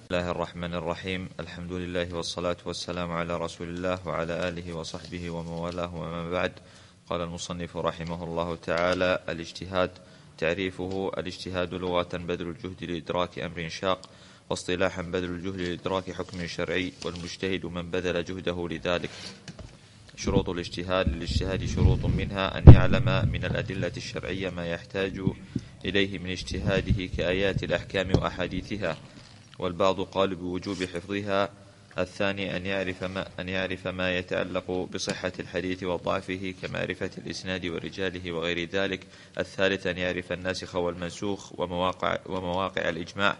بسم الله الرحمن الرحيم. الحمد لله والصلاة والسلام على رسول الله وعلى آله وصحبه ومن والاه وما بعد. قال المصنف رحمه الله تعالى: الاجتهاد. تعريفه: الاجتهاد لغة بذل الجهد لإدراك أمر شاق، واصطلاحا بذل الجهد لإدراك حكم شرعي، والمجتهد من بذل جهده لذلك. شروط الاجتهاد: للاجتهاد شروط، منها أن يعلم من الأدلة الشرعية ما يحتاج إليه من اجتهاده كآيات الأحكام وأحاديثها، والبعض قال بوجوب حفظها. الثاني أن يعرف ما يتعلق بصحة الحديث وضعفه كمعرفة الإسناد ورجاله وغير ذلك. الثالث أن يعرف الناسخ والمنسوخ ومواقع الإجماع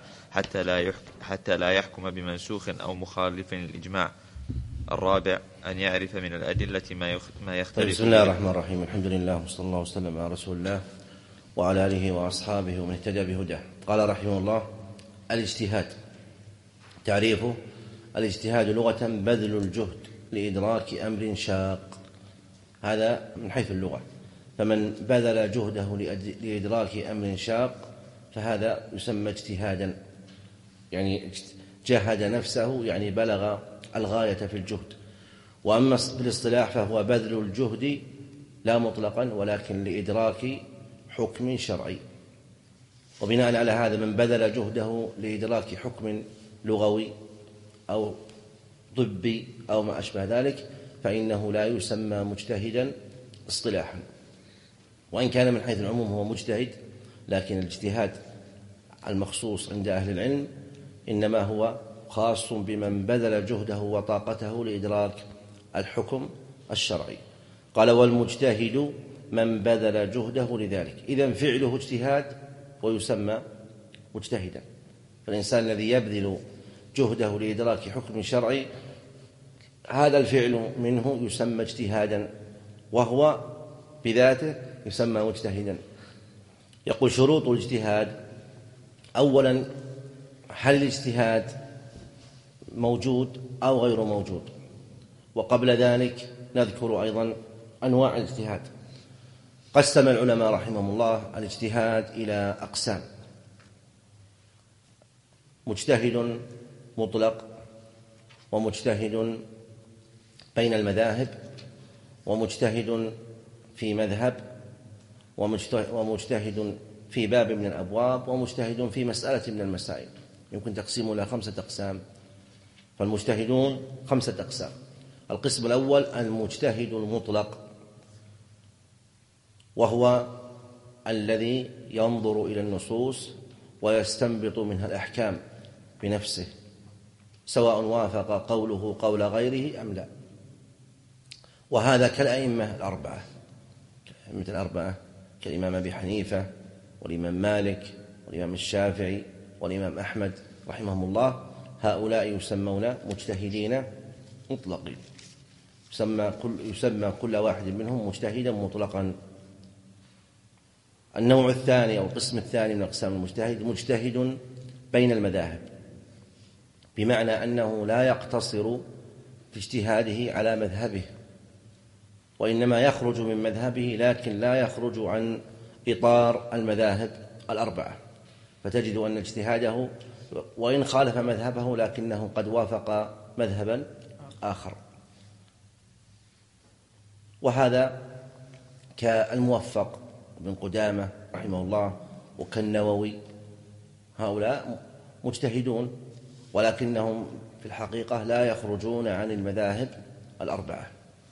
حتى لا يحكم بمنسوخ أو مخالف للإجماع. الرابع أن يعرف من الأدلة ما يختلف. بسم الله الرحمن الرحيم. الحمد لله وصلى الله وسلم على رسول الله وعلى آله وأصحابه ومن اهتدى بهداه. قال رحمه الله: الاجتهاد. تعريفه: الاجتهاد لغة بذل الجهد لإدراك أمر شاق. هذا من حيث اللغة، فمن بذل جهده لإدراك أمر شاق فهذا يسمى اجتهادا، يعني جهد نفسه، يعني بلغ الغاية في الجهد. وأما بالاصطلاح فهو بذل الجهد لا مطلقا ولكن لإدراك حكم شرعي. وبناء على هذا من بذل جهده لإدراك حكم لغوي أو طبي أو ما أشبه ذلك فإنه لا يسمى مجتهدا اصطلاحا، وإن كان من حيث العموم هو مجتهد، لكن الاجتهاد المخصوص عند أهل العلم إنما هو خاص بمن بذل جهده وطاقته لإدراك الحكم الشرعي. قال: والمجتهد من بذل جهده لذلك. إذن فعله اجتهاد ويسمى مجتهدا. فالإنسان الذي يبذل جهده لإدراك حكم شرعي هذا الفعل منه يسمى اجتهادا، وهو بذاته يسمى مجتهدا. يقول: شروط الاجتهاد. أولا، هل الاجتهاد موجود أو غير موجود؟ وقبل ذلك نذكر أيضا أنواع الاجتهاد. قسم العلماء رحمهم الله الاجتهاد إلى أقسام: مجتهد مطلق، ومجتهد بين المذاهب، ومجتهد في مذهب، ومجتهد في باب من الأبواب، ومجتهد في مسألة من المسائل. يمكن تقسيمه إلى 5 أقسام. فالمجتهدون 5 أقسام. القسم الأول المجتهد المطلق، وهو الذي ينظر إلى النصوص ويستنبط منها الأحكام بنفسه، سواء وافق قوله قول غيره أم لا. وهذا كالأئمة الأربعة، كالإمام أبي حنيفة والإمام مالك والإمام الشافعي والإمام أحمد رحمهم الله. هؤلاء يسمون مجتهدين مطلقين، يسمى كل واحد منهم مجتهدا مطلقا. النوع الثاني أو القسم الثاني من أقسام المجتهد مجتهد بين المذاهب، بمعنى أنه لا يقتصر في اجتهاده على مذهبه، وإنما يخرج من مذهبه لكن لا يخرج عن إطار المذاهب الأربعة. فتجد أن اجتهاده وإن خالف مذهبه لكنه قد وافق مذهبا آخر. وهذا كالموفق بن قدامة رحمه الله وكالنووي. هؤلاء مجتهدون ولكنهم في الحقيقة لا يخرجون عن المذاهب الأربعة.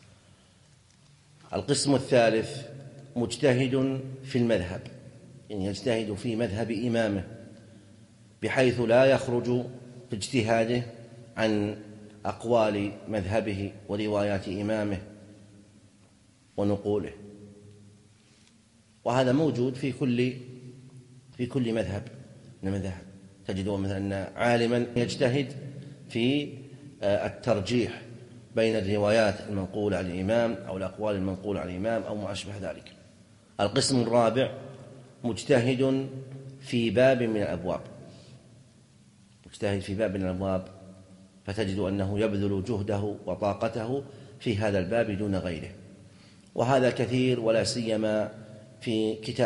القسم الثالث مجتهد في المذهب، يعني يجتهد في مذهب إمامه بحيث لا يخرج في اجتهاده عن أقوال مذهبه وروايات إمامه ونقوله. وهذا موجود في كل مذهب من المذاهب. تجد مثلا عالما يجتهد في الترجيح بين الروايات المنقولة عن الإمام أو الأقوال المنقولة عن الإمام أو ما أشبه ذلك. القسم الرابع مجتهد في باب من الأبواب، مجتهد في باب من الأبواب، فتجد أنه يبذل جهده وطاقته في هذا الباب دون غيره. وهذا كثير، ولا سيما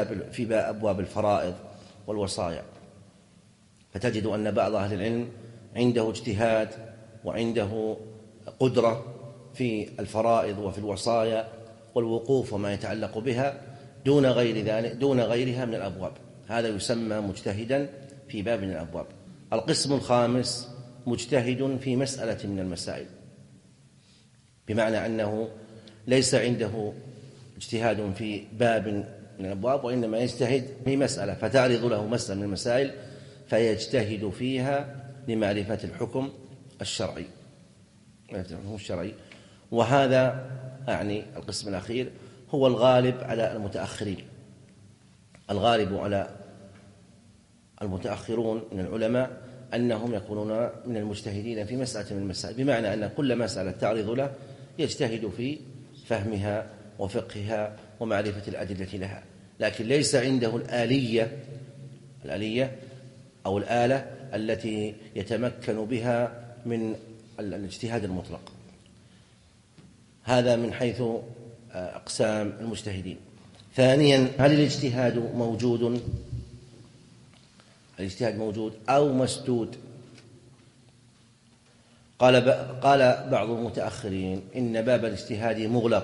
في أبواب الفرائض والوصايا. فتجد أن بعض أهل العلم عنده اجتهاد وعنده قدرة في الفرائض وفي الوصايا والوقوف وما يتعلق بها دون غير ذلك دون غيرها من الأبواب، هذا يسمى مجتهدا في باب من الأبواب. القسم الخامس مجتهد في مسألة من المسائل، بمعنى أنه ليس عنده اجتهاد في باب من الأبواب، وإنما يجتهد في مسألة فتعرض له مسألة من المسائل فيجتهد فيها لمعرفة الحكم الشرعي. وهذا يعني القسم الأخير هو الغالب على المتأخرين. الغالب على المتأخرون من العلماء أنهم يكونون من المجتهدين في مسألة من المسائل، بمعنى أن كل مسألة تعرض له يجتهد في فهمها وفقهها ومعرفة الأدلة لها، لكن ليس عنده الآلية أو الآلة التي يتمكن بها من الاجتهاد المطلق. هذا من حيث أقسام المجتهدين. ثانيا، هل الاجتهاد موجود أو مسدود؟ قال بعض المتأخرين إن باب الاجتهاد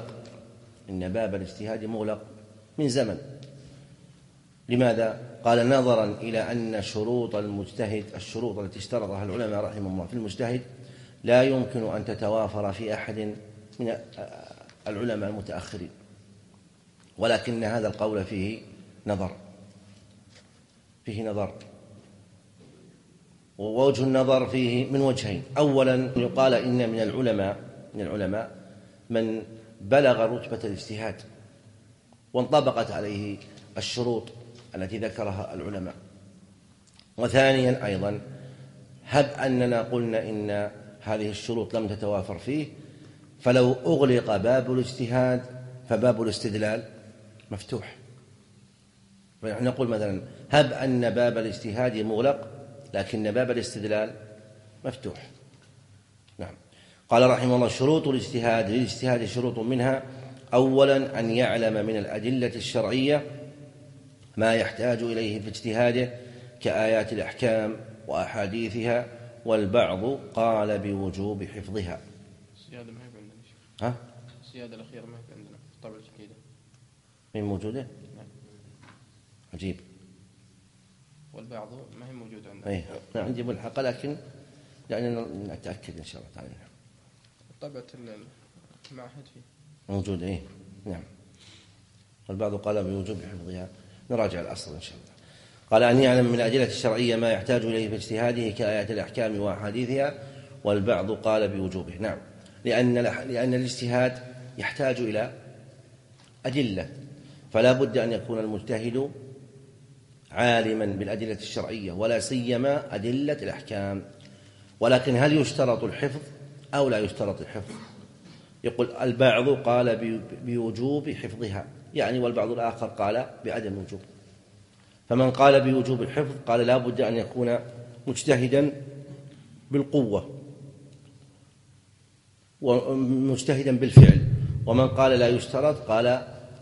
مغلق من زمن. لماذا؟ قال نظرا إلى أن شروط المجتهد، الشروط التي اشترطها العلماء رحمهم الله في المجتهد، لا يمكن أن تتوافر في أحد من العلماء المتأخرين، ولكن هذا القول فيه نظر، ووجه النظر فيه من وجهين. أولا، يقال إن من العلماء من بلغ رتبة الاجتهاد وانطبقت عليه الشروط التي ذكرها العلماء. وثانيا أيضا، هب أننا قلنا إن هذه الشروط لم تتوافر فيه، فلو أغلق باب الاجتهاد فباب الاستدلال مفتوح. نقول مثلا هب أن باب الاجتهاد مغلق لكن باب الاستدلال مفتوح. نعم. قال رحمه الله: شروط الاجتهاد، للاجتهاد شروط منها: أولا أن يعلم من الأدلة الشرعية ما يحتاج إليه في اجتهاده كآيات الأحكام وأحاديثها، والبعض قال بوجوب حفظها. السيادة ما هي عندنا. السيادة الأخيرة ما هي عندنا في الطبعة الجديدة. من موجودة؟ نعم. عجيب. والبعض ما هي موجودة عندنا. نعم، عندي ملحقة، لكن يعني نتأكد إن شاء الله تعالى. طبعة المعهد فيه موجودة. نعم. والبعض قال بوجوب حفظها، نراجع الأصل إن شاء الله. قال أن يعلم من الأدلة الشرعية ما يحتاج إليه في اجتهاده كآيات الأحكام وأحاديثها، والبعض قال بوجوبه. نعم، لأن الاجتهاد يحتاج إلى أدلة، فلا بد أن يكون المجتهد عالما بالأدلة الشرعية، ولا سيما أدلة الأحكام. ولكن هل يشترط الحفظ أو لا يشترط الحفظ؟ يقول البعض قال بوجوب حفظها، يعني والبعض الآخر قال بعدم الوجوب. فمن قال بوجوب الحفظ قال لا بد أن يكون مجتهدا بالقوة ومجتهدا بالفعل. ومن قال لا يشترط قال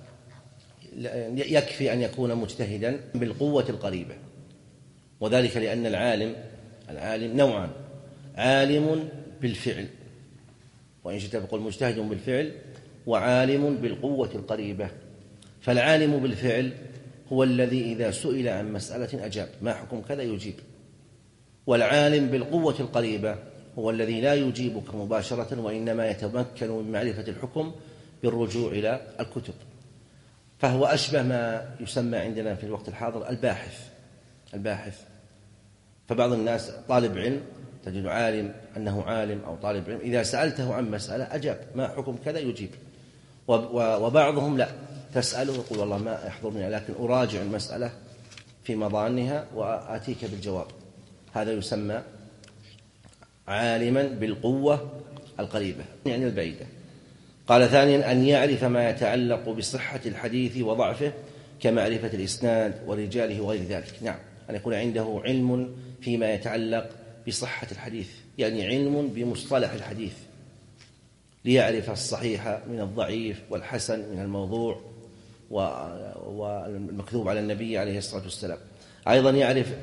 يكفي أن يكون مجتهدا بالقوة القريبة، وذلك لأن العالم نوعان: عالم بالفعل، وإن شئت فقل مجتهد بالفعل، وعالم بالقوة القريبة. فالعالم بالفعل هو الذي إذا سئل عن مسألة أجاب، ما حكم كذا يجيب. والعالم بالقوة القريبة هو الذي لا يجيبك مباشرة، وإنما يتمكن من معرفة الحكم بالرجوع إلى الكتب. فهو أشبه ما يسمى عندنا في الوقت الحاضر الباحث. فبعض الناس طالب علم تجد أنه عالم أو طالب علم، إذا سألته عن مسألة أجاب، ما حكم كذا يجيب. وبعضهم لا، تسأله يقول والله ما يحضرني، لكن أراجع المسألة في مضانها وآتيك بالجواب. هذا يسمى عالما بالقوة القريبة، يعني البعيدة. قال ثانيا أن يعرف ما يتعلق بصحة الحديث وضعفه كمعرفة الإسناد ورجاله وغير ذلك. نعم، أن يكون عنده علم فيما يتعلق بصحة الحديث، يعني علم بمصطلح الحديث، ليعرف الصحيح من الضعيف والحسن من الموضوع والمكذوب على النبي عليه الصلاة والسلام. أيضا يعرف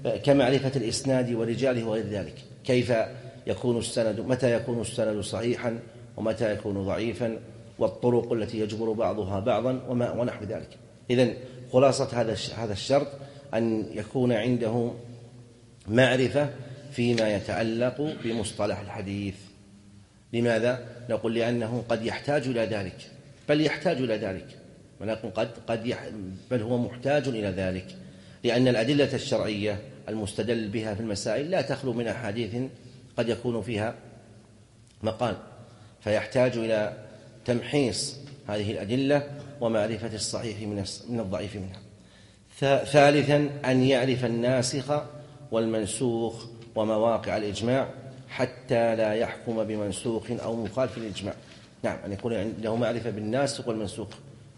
كمعرفة الإسناد ورجاله وغير ذلك، كيف يكون السند، متى يكون السند صحيحا ومتى يكون ضعيفا، والطرق التي يجبر بعضها بعضا ونحو ذلك. إذن خلاصة هذا الشرط أن يكون عنده معرفة فيما يتعلق بمصطلح الحديث. لماذا؟ نقول لأنه قد يحتاج إلى ذلك، بل يحتاج إلى ذلك، ونقول بل هو محتاج إلى ذلك، لأن الأدلة الشرعية المستدل بها في المسائل لا تخلو من أحاديث قد يكون فيها مقال، فيحتاج إلى تمحيص هذه الأدلة ومعرفة الصحيح من الضعيف منها. ثالثا أن يعرف الناسخ والمنسوخ ومواقع الإجماع حتى لا يحكم بمنسوخ أو مخالف الإجماع. نعم، أن يكون عنده معرفة بالناسخ والمنسوخ.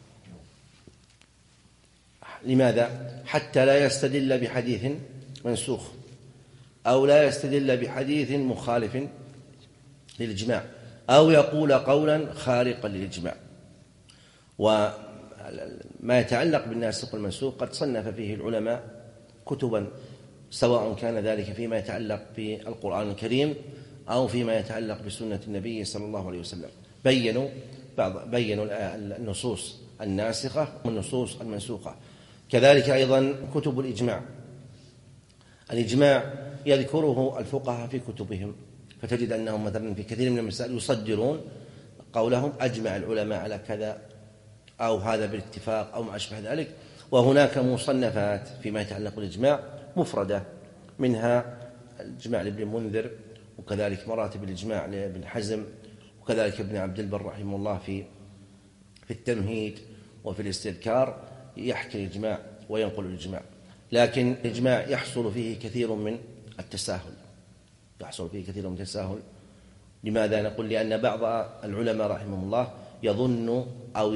لماذا؟ حتى لا يستدل بحديث منسوخ أو لا يستدل بحديث مخالف للإجماع أو يقول قولا خارقا للإجماع. وما يتعلق بالناسخ والمنسوخ قد صنف فيه العلماء كتبا، سواء كان ذلك فيما يتعلق بالقرآن الكريم أو فيما يتعلق بسنة النبي صلى الله عليه وسلم، بينوا النصوص الناسخة والنصوص المنسوخة. كذلك أيضا كتب الإجماع يذكره الفقهاء في كتبهم، فتجد أنهم مثلا في كثير من المسائل يصدرون قولهم أجمع العلماء على كذا أو هذا بالاتفاق أو ما أشبه ذلك. وهناك مصنفات فيما يتعلق بالإجماع مفردة، منها الإجماع لابن منذر، وكذلك مراتب الإجماع لابن حزم، وكذلك ابن عبد البر رحمه الله في التمهيد وفي الاستذكار يحكي الإجماع وينقل الإجماع. لكن الإجماع يحصل فيه كثير من التساهل. لماذا؟ نقول لأن بعض العلماء رحمه الله يظن أو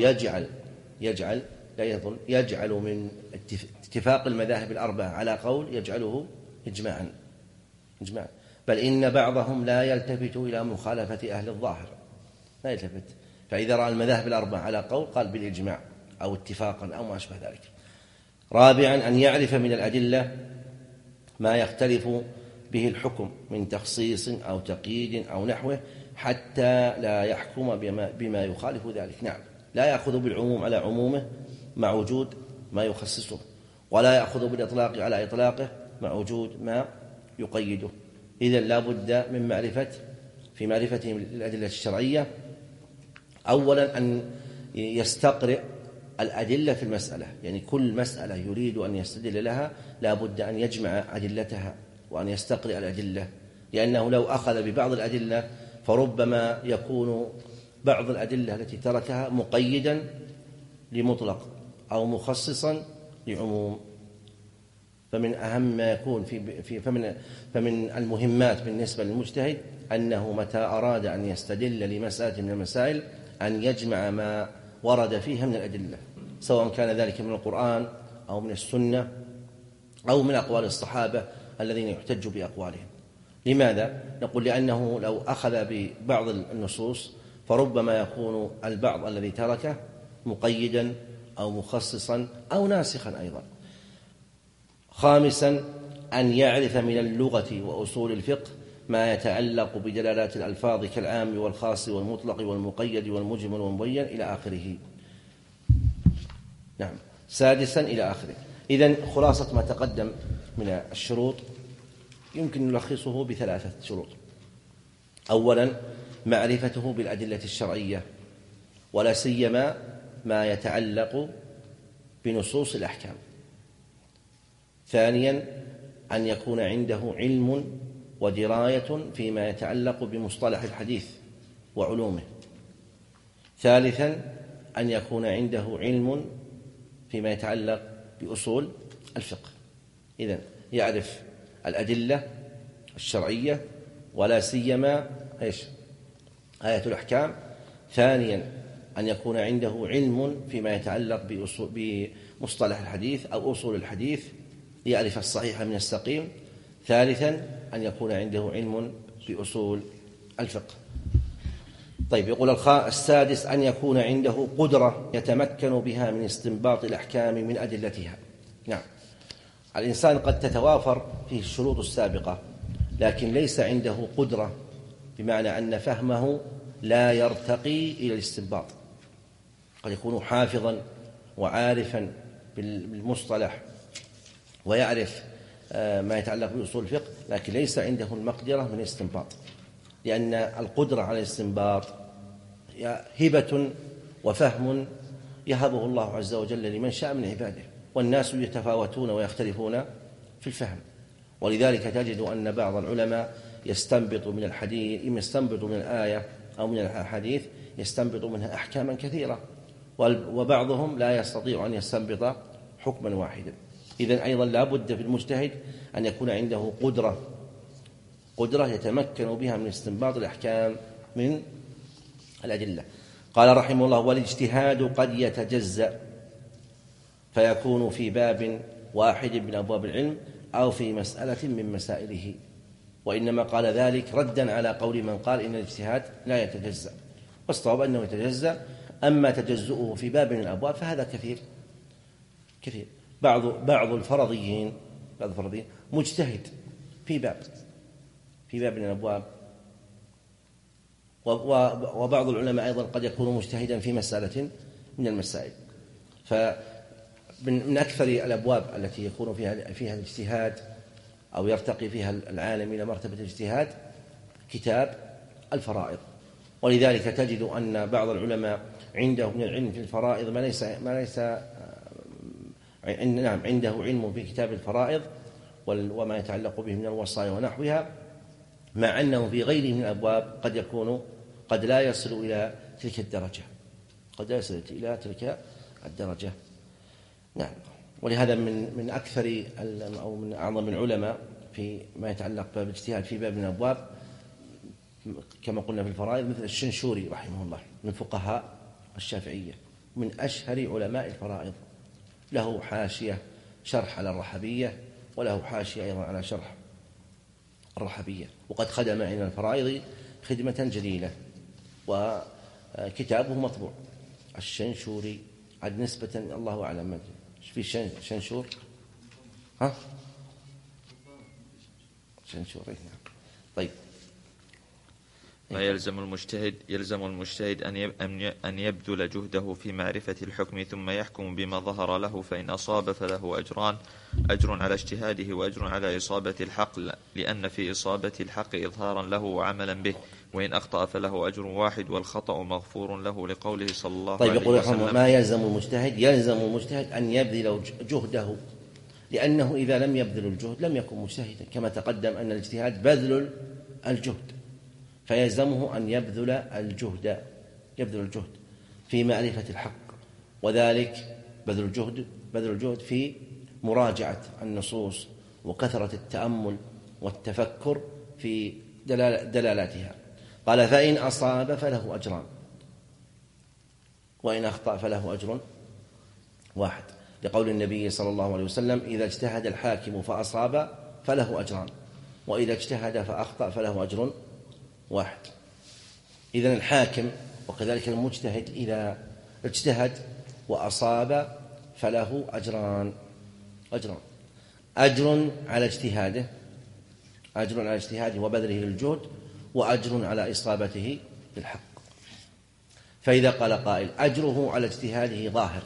يجعل من اتفاق المذاهب الأربعة على قول يجعله إجماعا، بل إن بعضهم لا يلتفت إلى مخالفة أهل الظاهر، لا يلتفت، فإذا رأى المذاهب الأربعة على قول قال بالإجماع أو اتفاقا أو ما أشبه ذلك. رابعا أن يعرف من الأدلة ما يختلف به الحكم من تخصيص أو تقييد أو نحوه حتى لا يحكم بما يخالف ذلك. نعم، لا يأخذ بالعموم على عمومه مع وجود ما يخصصه، ولا يأخذ بالإطلاق على إطلاقه مع وجود ما يقيده. إذن لا بد من معرفته للأدلة الشرعية. أولا أن يستقرئ الأدلة في المسألة، يعني كل مسألة يريد أن يستدل لها لا بد أن يجمع أدلتها وأن يستقرئ الأدلة، لأنه لو أخذ ببعض الأدلة فربما يكون بعض الأدلة التي تركها مقيدا لمطلق أو مخصصا لعموم. فمن أهم ما يكون فمن المهمات بالنسبة للمجتهد أنه متى أراد أن يستدل لمسألة من المسائل أن يجمع ما ورد فيها من الأدلة، سواء كان ذلك من القرآن أو من السنة أو من أقوال الصحابة الذين يحتج بأقوالهم. لماذا؟ نقول لأنه لو أخذ ببعض النصوص فربما يكون البعض الذي تركه مقيدا أو مخصصا أو ناسخا أيضا. خامسا أن يعرف من اللغة وأصول الفقه ما يتعلق بدلالات الألفاظ كالعام والخاص والمطلق والمقيد والمجمل والمبين إلى آخره. نعم. سادسا إلى آخره. إذن خلاصة ما تقدم من الشروط يمكن نلخصه بثلاثة شروط. أولا معرفته بالأدلة الشرعية، ولا سيما ما يتعلق بنصوص الأحكام. ثانيا أن يكون عنده علم ودراية فيما يتعلق بمصطلح الحديث وعلومه. ثالثا أن يكون عنده علم فيما يتعلق بأصول الفقه. إذن يعرف الأدلة الشرعية ولا سيما آية الأحكام. ثانيا أن يكون عنده علم فيما يتعلق بمصطلح الحديث أو أصول الحديث يعرف الصحيح من السقيم. ثالثا أن يكون عنده علم بأصول الفقه. طيب، يقول السادس أن يكون عنده قدرة يتمكن بها من استنباط الأحكام من أدلتها. نعم، الإنسان قد تتوافر فيه الشروط السابقة لكن ليس عنده قدرة، بمعنى أن فهمه لا يرتقي إلى الاستنباط. قد يكون حافظا وعارفا بالمصطلح ويعرف ما يتعلق بأصول الفقه، لكن ليس عنده المقدرة من الاستنباط، لأن القدرة على الاستنباط هبة وفهم يهبه الله عز وجل لمن شاء من عباده، والناس يتفاوتون ويختلفون في الفهم. ولذلك تجد أن بعض العلماء يستنبط من الحديث، إما يستنبط من الآية أو من الحديث يستنبط منها أحكاما كثيرة، وبعضهم لا يستطيع أن يستنبط حكما واحدا. إذن أيضا لا بد في المجتهد أن يكون عنده قدرة يتمكن بها من استنباط الأحكام من الأدلة. قال رحمه الله: والاجتهاد قد يتجزأ فيكون في باب واحد من أبواب العلم أو في مسألة من مسائله، وإنما قال ذلك ردا على قول من قال إن الاجتهاد لا يتجزأ، والصواب أنه يتجزأ. أما تجزؤه في باب من الأبواب فهذا كثير. بعض الفرضيين مجتهد في باب من الأبواب، وبعض العلماء أيضا قد يكون مجتهدا في مسألة من المسائل. فمن أكثر الأبواب التي يكون فيها الاجتهاد أو يرتقي فيها العالم إلى مرتبة الاجتهاد كتاب الفرائض. ولذلك تجد أن بعض العلماء عنده من العلم في الفرائض عنده علم في كتاب الفرائض وما يتعلق به من الوصايا ونحوها، مع أنه في غيره من الأبواب قد لا يصل إلى تلك الدرجة. نعم. ولهذا من أكثر أو من أعظم العلماء في ما يتعلق بالاجتهاد في باب من الأبواب كما قلنا في الفرائض مثل الشنشوري رحمه الله، من فقهاء الشافعية، من أشهر علماء الفرائض، له حاشية شرح على الرحبية، وله حاشية أيضا على شرح الرحبية، وقد خدم عند الفرائض خدمة جليلة، وكتابه مطبوع. الشنشوري عد نسبة الله أعلم في شنشور شنشوري. طيب. يلزم المجتهد أن يبذل جهده في معرفة الحكم ثم يحكم بما ظهر له، فإن أصاب فله أجران: أجر على اجتهاده وأجر على إصابة الحق، لأن في إصابة الحق إظهارا له وعملا به، وإن أخطأ فله أجر واحد والخطأ مغفور له، لقوله صلى الله عليه وسلم. طيب، يقول ما يلزم المجتهد أن يبذل جهده، لأنه إذا لم يبذل الجهد لم يكن مجتهدا، كما تقدم أن الاجتهاد بذل الجهد، فيلزمه أن يبذل الجهد في معرفة الحق، وذلك بذل الجهد في مراجعة النصوص وكثرة التأمل والتفكر في دلالاتها. قال: فإن أصاب فله أجران وإن أخطأ فله أجر واحد، لقول النبي صلى الله عليه وسلم: إذا اجتهد الحاكم فأصاب فله أجران، وإذا اجتهد فأخطأ فله أجر واحد. إذن الحاكم وكذلك المجتهد إذا اجتهد وأصاب فله أجران: أجر على اجتهاده وبذله للجهد، وأجر على إصابته للحق. فإذا قال قائل: أجره على اجتهاده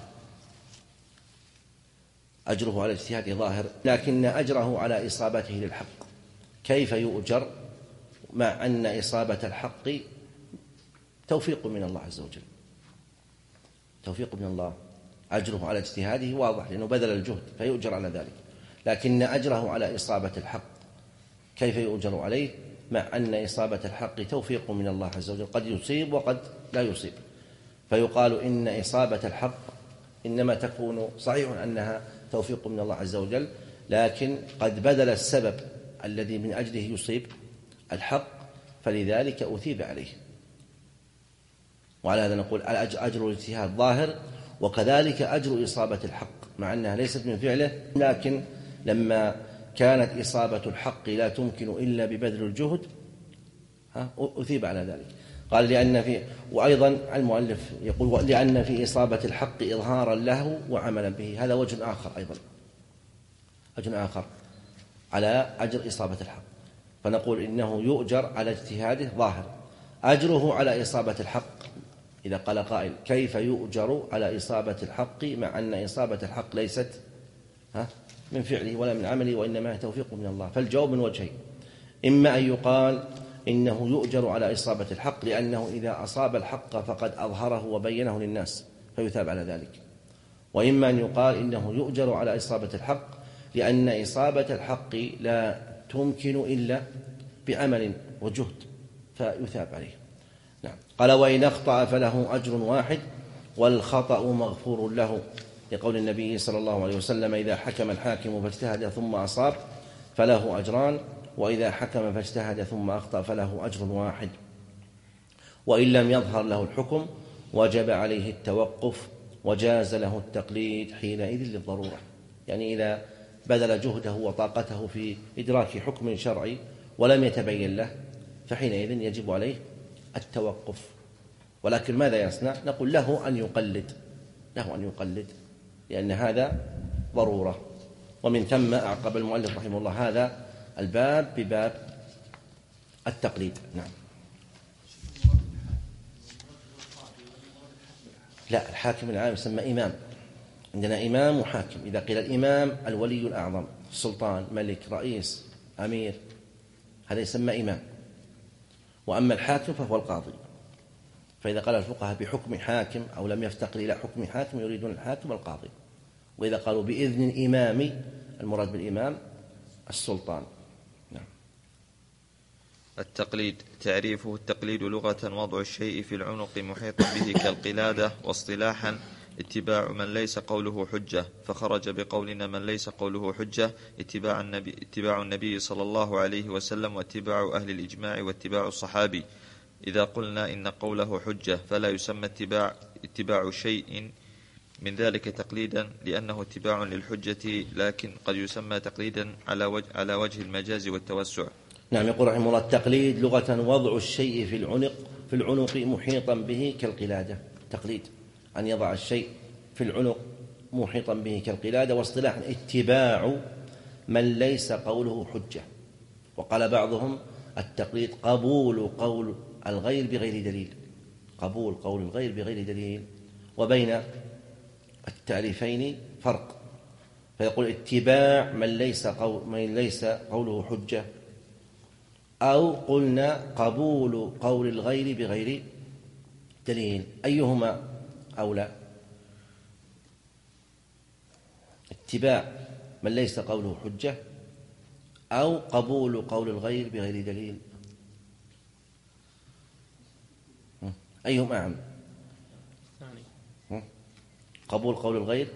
ظاهر، لكن أجره على إصابته للحق كيف يؤجر، مع أن إصابة الحق توفيق من الله عز وجل، توفيق من الله. أجره على اجتهاده واضح لأنه بذل الجهد فيؤجر على ذلك، لكن أجره على إصابة الحق كيف يؤجر عليه، مع أن إصابة الحق توفيق من الله عز وجل، قد يصيب وقد لا يصيب. فيقال إن إصابة الحق إنما تكون صحيح أنها توفيق من الله عز وجل، لكن قد بذل السبب الذي من أجله يصيب الحق، فلذلك أثيب عليه. وعلى هذا نقول أجر الاجتهاد ظاهر، وكذلك أجر إصابة الحق، مع أنها ليست من فعله، لكن لما كانت إصابة الحق لا تمكن إلا ببذل الجهد أثيب على ذلك. قال: وأيضا المؤلف يقول: لأن في إصابة الحق إظهارا له وعملا به. هذا وجه آخر أيضا، أجر آخر على أجر إصابة الحق، فنقول إنه يؤجر على اجتهاده ظاهر، أجره على إصابة الحق. إذا قال قائل كيف يؤجر على إصابة الحق مع أن إصابة الحق ليست من فعله ولا من عمله وإنما توفيق من الله؟ فالجواب من وجهين: إما أن يقال إنه يؤجر على إصابة الحق لأنه إذا أصاب الحق فقد أظهره وبينه للناس فيثاب على ذلك، وإما أن يقال إنه يؤجر على إصابة الحق لأن إصابة الحق لا تمكن إلا بعمل وجهد فيثاب عليه. نعم. قال: وإن أخطأ فله أجر واحد والخطأ مغفور له، لقول النبي صلى الله عليه وسلم: إذا حكم الحاكم فاجتهد ثم أصاب فله أجران، وإذا حكم فاجتهد ثم أخطأ فله أجر واحد. وإن لم يظهر له الحكم وجب عليه التوقف وجاز له التقليد حينئذ للضرورة. يعني إذا بذل جهده وطاقته في إدراك حكم شرعي ولم يتبين له فحينئذ يجب عليه التوقف. ولكن ماذا يصنع؟ نقول له أن يقلد لأن هذا ضرورة. ومن ثم أعقب المؤلف رحمه الله هذا الباب بباب التقليد. نعم. لا، الحاكم العام يسمى إمام، عندنا إمام وحاكم. إذا قيل الإمام الولي الأعظم، سلطان، ملك، رئيس، أمير، هذا يسمى إمام. وأما الحاكم فهو القاضي. فإذا قال الفقهاء بحكم حاكم أو لم يفتقر إلى حكم حاكم يريدون الحاكم القاضي. وإذا قالوا بإذن الإمام المراد بالإمام السلطان. نعم. التقليد تعريفه: التقليد لغة وضع الشيء في العنق محيطا به كالقلادة، واصطلاحا اتباع من ليس قوله حجة، فخرج بقولنا من ليس قوله حجة اتباع النبي صلى الله عليه وسلم واتباع أهل الإجماع واتباع الصحابي. إذا قلنا إن قوله حجة فلا يسمى اتباع شيء من ذلك تقليدا لأنه اتباع للحجة، لكن قد يسمى تقليدا على وجه المجاز والتوسع. نعم. يقول رحمه الله: التقليد لغة وضع الشيء في العنق محيطا به كالقلادة. تقليد أن يضع الشيء في العنق محيطا به كالقلادة. واصطلاحا اتباع من ليس قوله حجة. وقال بعضهم: التقليد قبول قول الغير بغير دليل، قبول قول الغير بغير دليل. وبين التعريفين فرق، فيقول اتباع من ليس قوله حجة، أو قلنا قبول قول الغير بغير دليل. أيهما أولى؟ اتباع من ليس قوله حجة أو قبول قول الغير بغير دليل؟ أيهما أعم؟ قبول قول الغير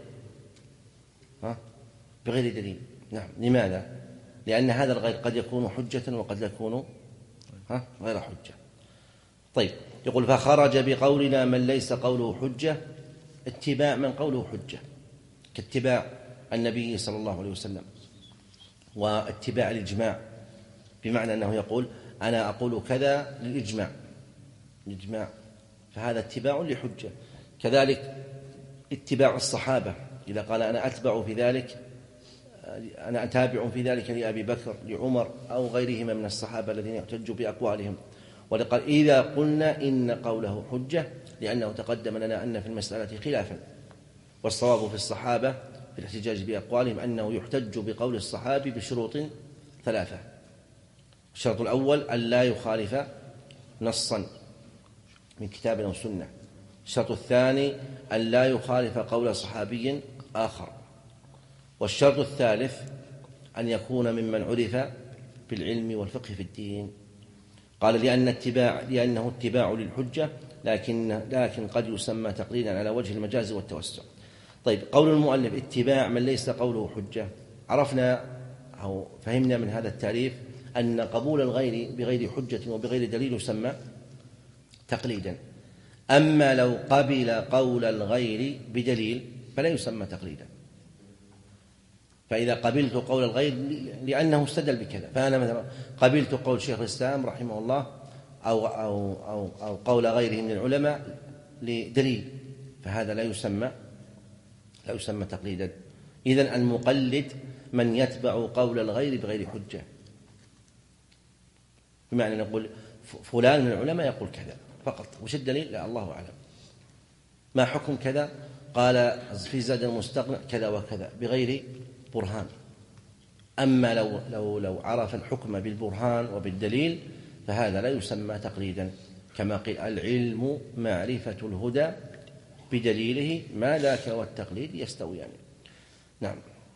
بغير دليل. نعم. لماذا؟ لأن هذا الغير قد يكون حجة وقد يكون غير حجة. طيب. يقول: فخرج بقولنا من ليس قوله حجة اتباع من قوله حجة، كاتباع النبي صلى الله عليه وسلم، واتباع الإجماع، بمعنى أنه يقول أنا أقول كذا للإجماع، فهذا اتباع لحجة. كذلك اتباع الصحابة، إذا قال أنا أتبع في ذلك، أنا أتابع في ذلك لأبي بكر لعمر أو غيرهما من الصحابة الذين يحتج بأقوالهم. ولقال إذا قلنا إن قوله حجة لأنه تقدم لنا أن في المسألة خلافا، والصواب في الصحابة في الاحتجاج بأقوالهم أنه يحتج بقول الصحابي بشروط 3. الشرط الأول أن لا يخالف نصا من كتاب أو سنة. الشرط الثاني أن لا يخالف قول صحابي آخر. والشرط الثالث أن يكون ممن عرف بالعلم والفقه في الدين. قال لأنه اتباع للحجة، لكن قد يسمى تقليدا على وجه المجاز والتوسع. طيب. قول المؤلف اتباع من ليس قوله حجة، عرفنا أو فهمنا من هذا التعريف أن قبول الغير بغير حجة وبغير دليل يسمى تقليدا. أما لو قبل قول الغير بدليل فلا يسمى تقليدا. فإذا قبلت قول الغير لأنه استدل بكذا، فأنا مثلا قبلت قول شيخ الإسلام رحمه الله أو قول غيره من العلماء لدليل، فهذا لا يسمى تقليدا. إذن المقلد من يتبع قول الغير بغير حجة، بمعنى نقول فلان من العلماء يقول كذا فقط، وش الدليل؟ لا، الله أعلم. ما حكم كذا؟ قال في زاد المستقنع كذا وكذا بغير برهان. أما لو عرف الحكم بالبرهان وبالدليل فهذا لا يسمى تقليدا، كما قيل العلم معرفة الهدى بدليله ما ذاك والتقليد يستويان. نعم.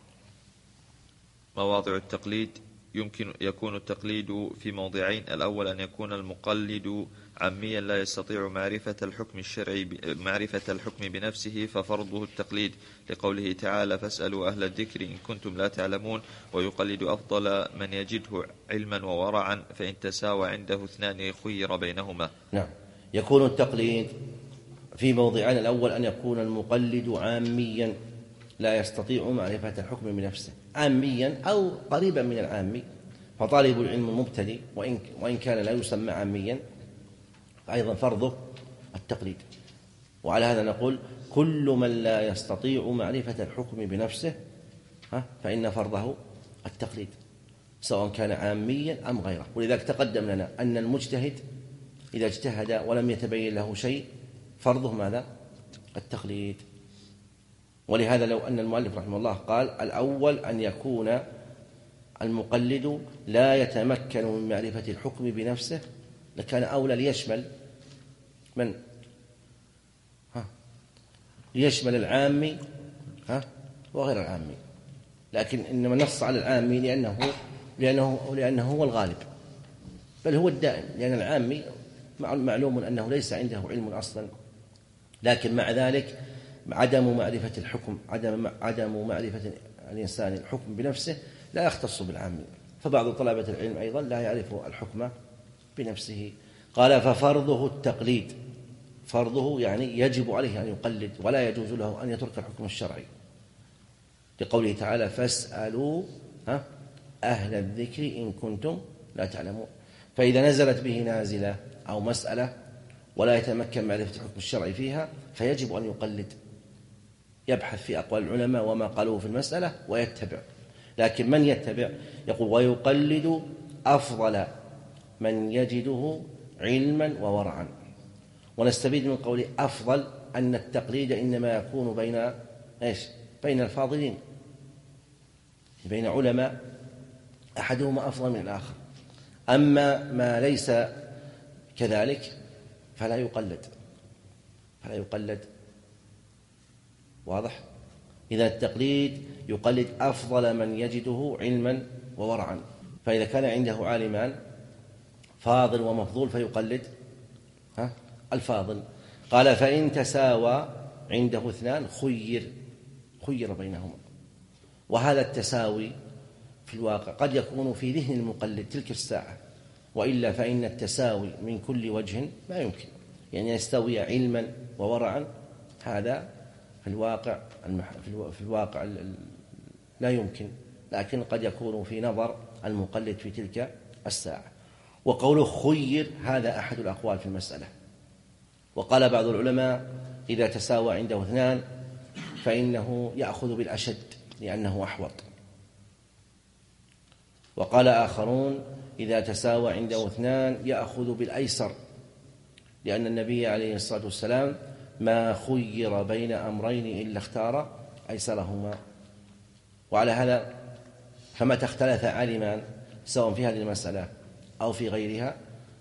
مواضع التقليد: يكون التقليد في موضعين: الأول أن يكون المقلد عاميا لا يستطيع معرفة الحكم الشرعي بنفسه ففرضه التقليد، لقوله تعالى: فاسألوا أهل الذكر إن كنتم لا تعلمون، ويقلد أفضل من يجده علما وورعا، فإن تساوى عنده اثنان خير بينهما. نعم. يكون التقليد في موضعين: الأول أن يكون المقلد عاميا لا يستطيع معرفة الحكم بنفسه، عاميا أو قريبا من العامي، فطالب العلم المبتدئ وإن كان لا يسمى عاميا أيضا فرضه التقليد. وعلى هذا نقول كل من لا يستطيع معرفة الحكم بنفسه فإن فرضه التقليد، سواء كان عاميا أم غيره. ولذلك تقدم لنا أن المجتهد إذا اجتهد ولم يتبين له شيء فرضه ماذا؟ التقليد. ولهذا لو أن المؤلف رحمه الله قال الأول أن يكون المقلد لا يتمكن من معرفة الحكم بنفسه لكان أولى ليشمل من؟ ليشمل العامي وغير العامي، لكن إنما نص على العامي لأنه هو الغالب، بل هو الدائم، لأن العامي معلوم أنه ليس عنده علم أصلا، لكن مع ذلك عدم معرفة الحكم، عدم معرفة الإنسان الحكم بنفسه لا يختص بالعامي، فبعض طلبة العلم أيضا لا يعرف الحكم بنفسه. قال ففرضه التقليد، فرضه يعني يجب عليه أن يقلد ولا يجوز له أن يترك الحكم الشرعي، لقوله تعالى فاسألوا أهل الذكر إن كنتم لا تعلمون. فإذا نزلت به نازلة أو مسألة ولا يتمكن معرفة الحكم الشرعي فيها فيجب أن يقلد، يبحث في أقوال العلماء وما قالوه في المسألة ويتبع. لكن من يتبع؟ يقول ويقلد أفضل من يجده علما وورعا. ونستفيد من قول أفضل أن التقليد إنما يكون بين الفاضلين، بين علماء أحدهما أفضل من الآخر. أما ما ليس كذلك فلا يقلد. واضح؟ إذا التقليد يقلد أفضل من يجده علما وورعا، فإذا كان عنده عالمان فاضل ومفضول فيقلد الفاضل. قال فإن تساوى عنده اثنان خير بينهما. وهذا التساوي في الواقع قد يكون في ذهن المقلد تلك الساعة، وإلا فإن التساوي من كل وجه ما يمكن، يعني يستوي علما وورعا، هذا في الواقع لا يمكن، لكن قد يكون في نظر المقلد في تلك الساعة. وقوله خير هذا أحد الأقوال في المسألة. وقال بعض العلماء إذا تساوى عنده اثنان فإنه يأخذ بالأشد لأنه أحوط. وقال آخرون إذا تساوى عنده اثنان يأخذ بالأيسر، لأن النبي عليه الصلاة والسلام ما خير بين أمرين إلا اختار أيسرهما. وعلى هذا فمتى اختلف عالمان سواء في هذه المسألة أو في غيرها،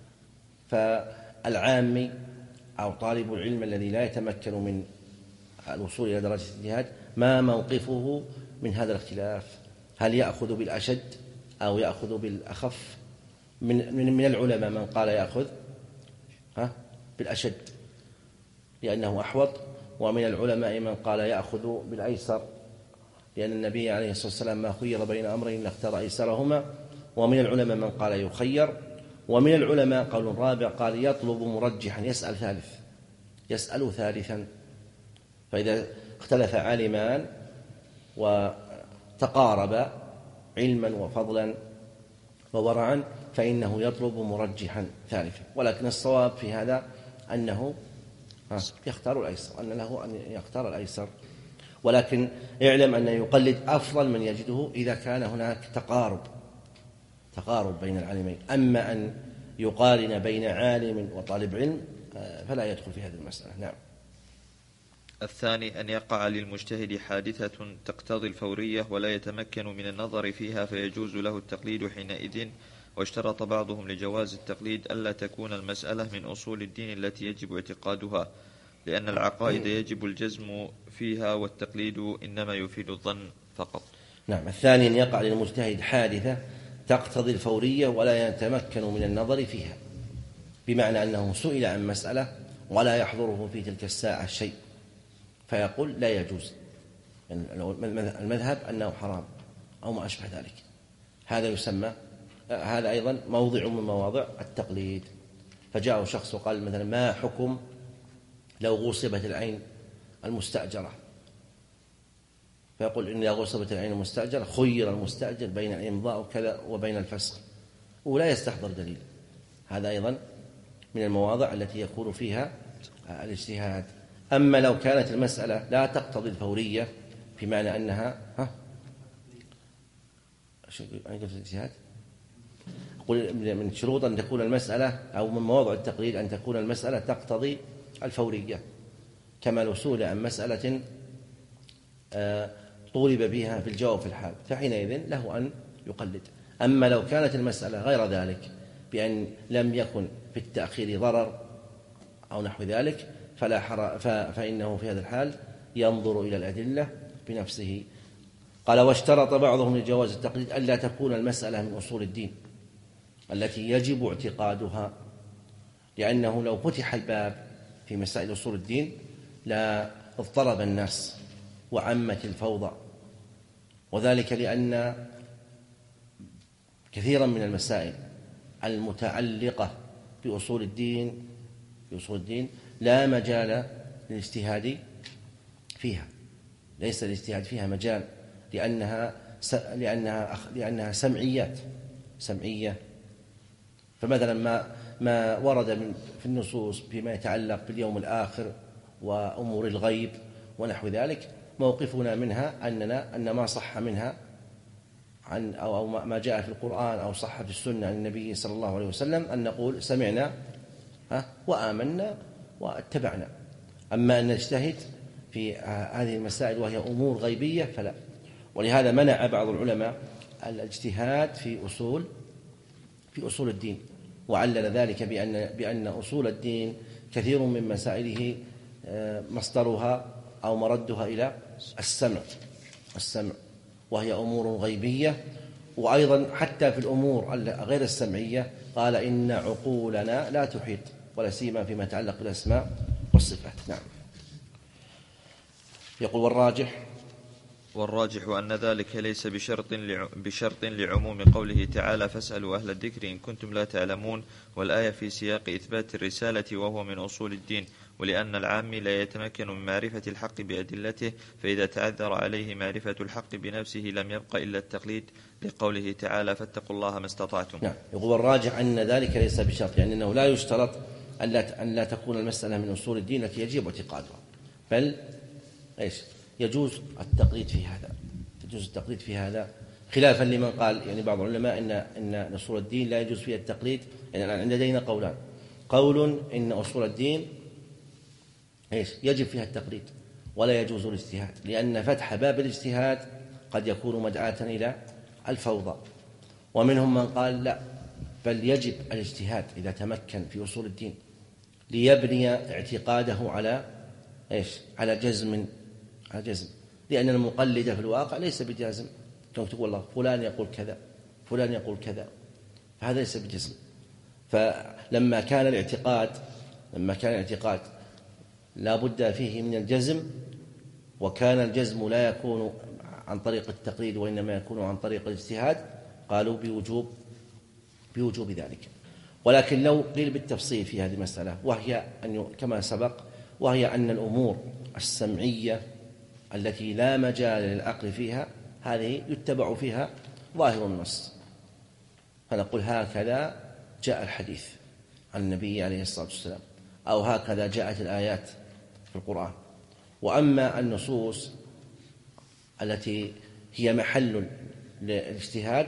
فالعامي أو طالب العلم الذي لا يتمكن من الوصول إلى درجة الاجتهاد ما موقفه من هذا الاختلاف؟ هل يأخذ بالأشد أو يأخذ بالأخف؟ من العلماء من قال يأخذ بالأشد لأنه أحوط، ومن العلماء من قال يأخذ بالأيسر لأن النبي عليه الصلاة والسلام ما خير بين أمرين لاختار أيسرهما. ومن العلماء من قال يخير. ومن العلماء قول رابع قال يطلب مرجحا، يسأل ثالثا. فإذا اختلف عالمان وتقارب علما وفضلا وورعا فإنه يطلب مرجحا ثالثا. ولكن الصواب في هذا أنه يختار الأيسر، أن له أن يختار الأيسر. ولكن اعلم أن يقلد أفضل من يجده إذا كان هناك تقارب بين العالمين. أما أن يقارن بين عالم وطالب علم فلا يدخل في هذه المسألة. نعم. الثاني أن يقع للمجتهد حادثة تقتضي الفورية ولا يتمكن من النظر فيها فيجوز له التقليد حينئذ. واشترط بعضهم لجواز التقليد ألا تكون المسألة من أصول الدين التي يجب اعتقادها، لأن العقائد يجب الجزم فيها والتقليد إنما يفيد الظن فقط. نعم. الثاني أن يقع للمجتهد حادثة تقتضي الفورية ولا يتمكن من النظر فيها، بمعنى أنه سئل عن مسألة ولا يحضره في تلك الساعة شيء فيقول لا يجوز، المذهب أنه حرام أو ما أشبه ذلك. هذا يسمى، هذا أيضا موضع من مواضع التقليد. فجاءه شخص وقال مثلا ما حكم لو غصبت العين المستأجرة، فيقول إن إذا غصبت العين المستأجرة خير المستأجر بين الإمضاء وكذا وبين الفسخ، ولا يستحضر دليل. هذا أيضا من المواضع التي يكون فيها الاجتهاد. أما لو كانت المسألة لا تقتضي الفورية، بمعنى أنها الاجتهاد أقول من شروط أن تكون المسألة أو من مواضع التقليد أن تكون المسألة تقتضي الفورية، كما لو سئل عن مسألة طولب بها في الجواب في الحال فحينئذ له أن يقلد. أما لو كانت المسألة غير ذلك بأن لم يكن في التأخير ضرر أو نحو ذلك فإنه في هذا الحال ينظر إلى الأدلة بنفسه. قال واشترط بعضهم لجواز التقليد ألا تكون المسألة من أصول الدين التي يجب اعتقادها، لأنه لو فتح الباب في مسائل أصول الدين لا اضطرب الناس وعمت الفوضى، وذلك لأن كثيرا من المسائل المتعلقة بأصول الدين لا مجال للاجتهاد فيها، ليس الاجتهاد فيها مجال، لأنها سمعية. فمثلا ما ورد في النصوص فيما يتعلق باليوم الآخر وأمور الغيب ونحو ذلك، موقفنا منها أن ما صح منها أو ما جاء في القرآن أو صح في السنة عن النبي صلى الله عليه وسلم أن نقول سمعنا وآمنا واتبعنا. أما أن نجتهد في هذه المسائل وهي أمور غيبية فلا. ولهذا منع بعض العلماء الاجتهاد في أصول الدين، وعلل ذلك بأن أصول الدين كثير من مسائله مصدرها أو مردها إلى السمع، وهي أمور غيبية. وأيضا حتى في الأمور غير السمعية قال إن عقولنا لا تحيط، ولا سيما فيما يتعلق بالأسماء والصفات. نعم. يقول والراجح أن ذلك ليس بشرط لعموم قوله تعالى فاسألوا أهل الذكر إن كنتم لا تعلمون، والآية في سياق إثبات الرسالة وهو من أصول الدين، ولأن العام لا يتمكن من معرفة الحق بأدلته، فإذا تعذر عليه معرفة الحق بنفسه لم يبق إلا التقليد، لقوله تعالى فاتقوا الله ما استطعتم. نعم. يقول الراجح أن ذلك ليس بشرط، يعني أنه لا يشترط أن لا تكون المسألة من أصول الدين التي يجب اعتقادها، بل يجوز التقليد في هذا، خلافا لمن قال يعني بعض العلماء إن أصول الدين لا يجوز فيها التقليد. يعني الآن لدينا قولان: قول إن أصول الدين يجب فيها التقليد ولا يجوز الاجتهاد، لأن فتح باب الاجتهاد قد يكون مدعاة إلى الفوضى. ومنهم من قال لا، بل يجب الاجتهاد إذا تمكن في أصول الدين ليبني اعتقاده على جزم، لأن المقلد في الواقع ليس بجازم، كما تقول الله فلان يقول كذا فلان يقول كذا، فهذا ليس بجزم. فلما كان الاعتقاد لا بد فيه من الجزم، وكان الجزم لا يكون عن طريق التقليد وإنما يكون عن طريق الاجتهاد، قالوا بوجوب ذلك. ولكن لو قيل بالتفصيل في هذه المسألة، وهي كما سبق، وهي أن الأمور السمعية التي لا مجال للعقل فيها هذه يتبع فيها ظاهر النص، فنقول هكذا جاء الحديث عن النبي عليه الصلاة والسلام، أو هكذا جاءت الآيات في القرآن. وأما النصوص التي هي محل للاجتهاد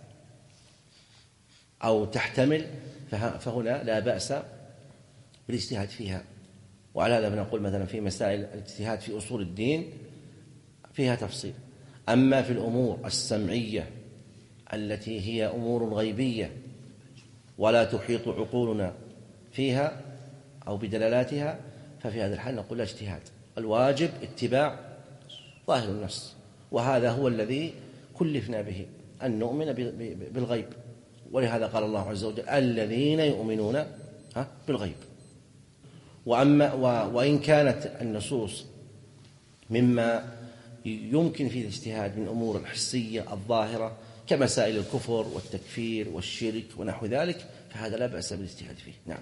أو تحتمل، فهنا لا بأس بالاجتهاد فيها. وعلى هذا بنقول مثلا في مسائل الاجتهاد في أصول الدين فيها تفصيل. أما في الأمور السمعية التي هي أمور غيبية ولا تحيط عقولنا فيها أو بدلالاتها، ففي هذا الحال نقول لا اجتهاد، الواجب اتباع ظاهر النص، وهذا هو الذي كلفنا به، أن نؤمن بالغيب. ولهذا قال الله عز وجل الذين يؤمنون بالغيب. وإن كانت النصوص مما يمكن فيه الاجتهاد من أمور الحسية الظاهرة كمسائل الكفر والتكفير والشرك ونحو ذلك، فهذا لا بأس بالاجتهاد فيه. نعم.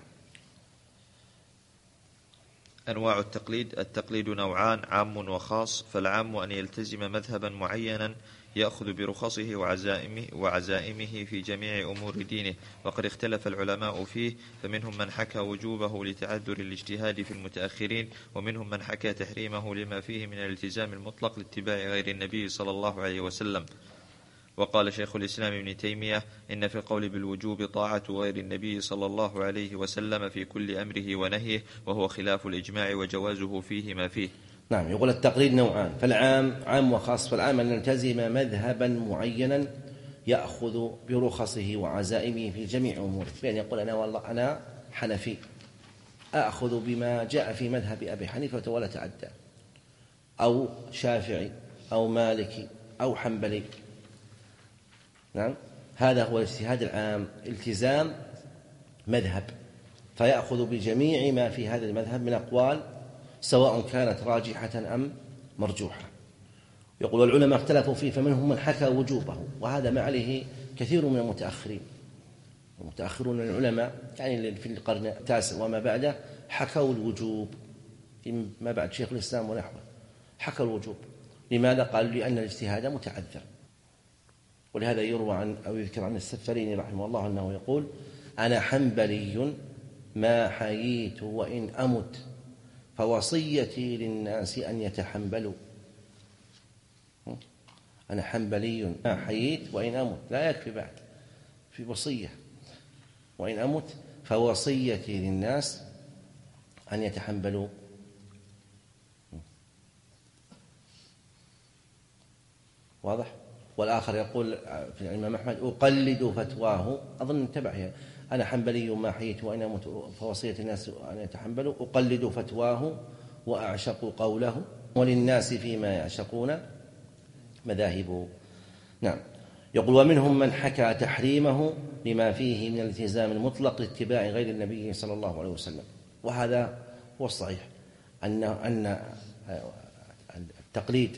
أنواع التقليد. التقليد نوعان: عام وخاص. فالعام أن يلتزم مذهبا معينا يأخذ برخصه وعزائمه في جميع أمور دينه، وقد اختلف العلماء فيه، فمنهم من حكى وجوبه لتعذر الاجتهاد في المتأخرين، ومنهم من حكى تحريمه لما فيه من الالتزام المطلق لاتباع غير النبي صلى الله عليه وسلم. وقال شيخ الإسلام ابن تيمية: إن في القول بالوجوب طاعة غير النبي صلى الله عليه وسلم في كل أمره ونهيه، وهو خلاف الإجماع وجوازه فيه ما فيه. نعم. يقول التقليد نوعان: فالعام عام وخاص. فالعام أن نلتزم مذهبا معينا يأخذ برخصه وعزائمه في جميع أموره، بأن يقول أنا حنفي أخذ بما جاء في مذهب أبي حنيفة ولا تعدى، أو شافعي أو مالكي أو حنبلي. نعم. هذا هو الاجتهاد العام، التزام مذهب، فيأخذ بجميع ما في هذا المذهب من أقوال سواء كانت راجحة أم مرجوحة. يقول العلماء اختلفوا فيه، فمنهم من حكى وجوبه، وهذا ما عليه كثير من المتأخرون العلماء، يعني في القرن التاسع وما بعده، حكوا الوجوب، ما بعد شيخ الإسلام ونحوه حكى الوجوب. لماذا؟ قالوا لأن الاجتهاد متعذر. ولهذا يروى عن أو يذكر عن السفريني رحمه الله أنه يقول: أنا حنبلي ما حييت وإن أمت، فوصيتي للناس أن يتحنبلوا. أنا حنبلي ما حييت وإن أمت، لا يكفي بعد، في وصية: وإن أمت فوصيتي للناس أن يتحنبلوا. واضح؟ والآخر يقول في الإمام أحمد: أقلد فتواه، أظن تبعها: أنا حنبلي ما حييت وإن أمت فوصية الناس أن يتحنبلوا، أقلد فتواه وأعشق قوله، وللناس فيما يعشقون مذاهب. نعم. يقول: ومنهم من حكى تحريمه لما فيه من الالتزام المطلق لاتباع غير النبي صلى الله عليه وسلم. وهذا هو الصحيح، أن التقليد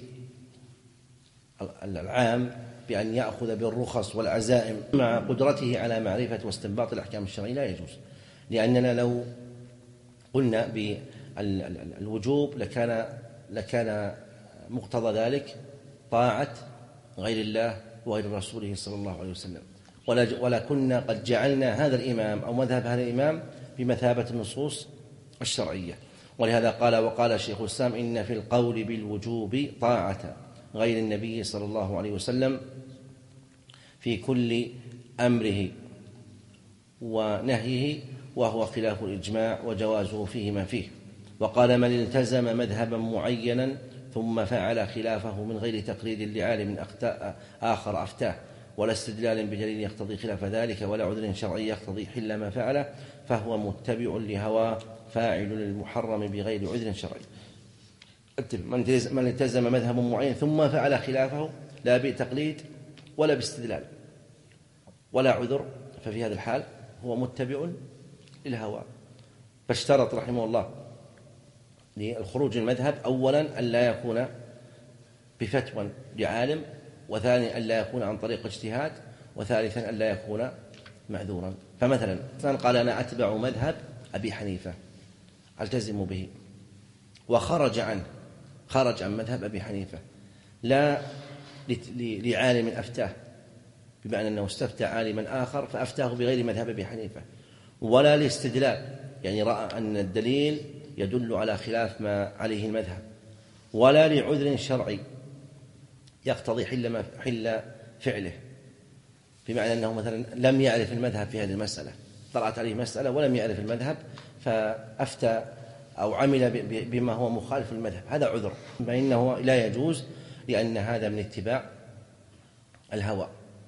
العام بأن يأخذ بالرخص والعزائم مع قدرته على معرفة واستنباط الأحكام الشرعية لا يجوز، لأننا لو قلنا بالوجوب لكان مقتضى ذلك طاعة غير الله وغير رسوله صلى الله عليه وسلم، ولا كنا قد جعلنا هذا الإمام أو مذهب هذا الإمام بمثابة النصوص الشرعية. ولهذا وقال شيخ الإسلام: إن في القول بالوجوب طاعة غير النبي صلى الله عليه وسلم في كل أمره ونهيه، وهو خلاف الإجماع وجوازه فيه ما فيه. وقال: من التزم مذهبا معينا ثم فعل خلافه من غير تقليد لعالم آخر أفتاه، ولا استدلال بدليل يقتضي خلاف ذلك، ولا عذر شرعي يقتضي حل ما فعله، فهو متبع لهوى فاعل للمحرم بغير عذر شرعي. من التزم مذهب معين ثم فعل خلافه لا بتقليد ولا باستدلال ولا عذر، ففي هذا الحال هو متبع للهوى. فاشترط رحمه الله للخروج المذهب: أولا أن لا يكون بفتوى لعالم، وثانيا أن لا يكون عن طريق اجتهاد، وثالثا أن لا يكون معذورا. فمثلا قال: أنا أتبع مذهب أبي حنيفة ألتزم به، وخرج خرج عن مذهب أبي حنيفة، لا لعالم أفتاه، بمعنى أنه استفتى عالما آخر فأفتاه بغير مذهب أبي حنيفة، ولا لاستدلال، يعني رأى أن الدليل يدل على خلاف ما عليه المذهب، ولا لعذر شرعي، يقتضي حل فعله، بمعنى أنه مثلا لم يعرف المذهب في هذه المسألة، طرأت عليه مسألة ولم يعرف المذهب فأفتى أو عمل بما هو مخالف للمذهب، هذا عذر، فإنه لا يجوز، لأن هذا من اتباع الهوى،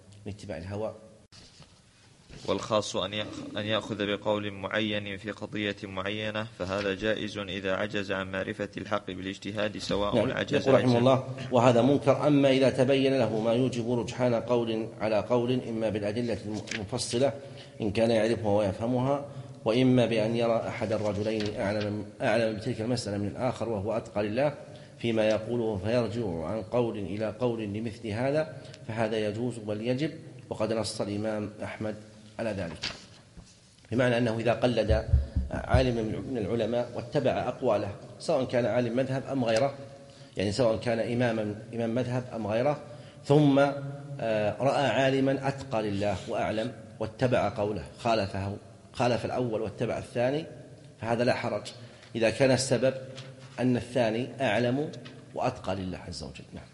والخاص أن يأخذ بقول معين في قضية معينة، فهذا جائز إذا عجز عن معرفة الحق بالاجتهاد سواء عجز يقول رحمه الله: وهذا منكر. أما إذا تبين له ما يوجب رجحان قول على قول، إما بالأدلة المفصلة إن كان يعرفها ويفهمها، وإما بأن يرى أحد الرجلين أعلم بتلك المسألة من الآخر وهو أتقى لله فيما يقوله، فيرجع عن قول إلى قول لمثل هذا، فهذا يجوز بل يجب، وقد نص الإمام أحمد على ذلك. بمعنى أنه إذا قلد عالم من العلماء واتبع أقواله، سواء كان عالم مذهب أم غيره، يعني سواء كان إمام مذهب أم غيره، ثم رأى عالما أتقى لله وأعلم واتبع قوله، خالف الأول واتبع الثاني، فهذا لا حرج إذا كان السبب أن الثاني أعلم وأتقى لله عز وجل. نعم.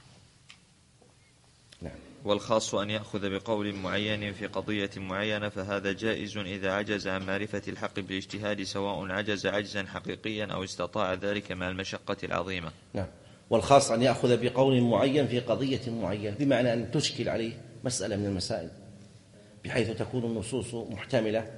والخاص أن يأخذ بقول معين في قضية معينة، فهذا جائز إذا عجز عن معرفة الحق بالاجتهاد سواء عجز عجزا حقيقيا أو استطاع ذلك مع المشقة العظيمة. نعم. والخاص أن يأخذ بقول معين في قضية معينة، بمعنى أن تشكل عليه مسألة من المسائل بحيث تكون النصوص محتملة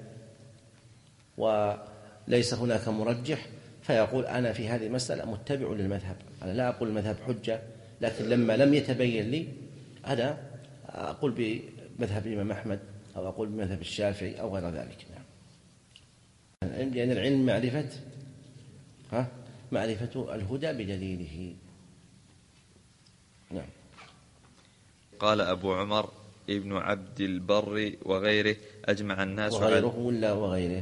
وليس هناك مرجح، فيقول: أنا في هذه المسألة متبع للمذهب، أنا لا أقول المذهب حجة، لكن لما لم يتبين لي أنا أقول بمذهب الإمام أحمد أو أقول بمذهب الشافعي أو غير ذلك. نعم. لأن العلم معرفة الهدى بدليله. نعم. قال أبو عمر ابن عبد البر وغيره: أجمع الناس وغيره ولا وغيره؟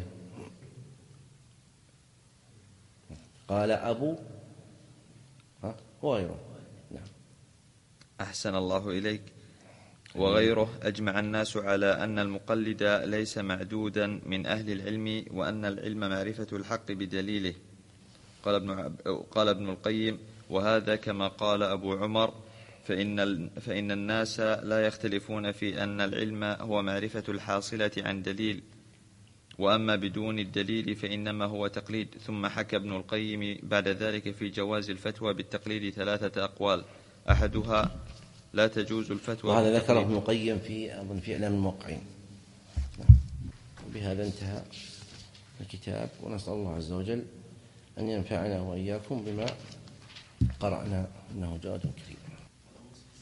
قال أبو وغيره. نعم. أحسن الله إليك. وغيره: أجمع الناس على أن المقلد ليس معدودا من أهل العلم، وأن العلم معرفة الحق بدليله. قال ابن القيم: وهذا كما قال أبو عمر، فإن الناس لا يختلفون في أن العلم هو معرفة الحاصلة عن دليل، وأما بدون الدليل فإنما هو تقليد. ثم حكى ابن القيم بعد ذلك في جواز الفتوى بالتقليد 3 أقوال: أحدها: لا تجوز الفتوى، وهذا ذكره ابن القيم في إعلام الموقعين. وبهذا انتهى الكتاب، ونسأل الله عز وجل أن ينفعنا وإياكم بما قرأنا، إنه جواد كريم.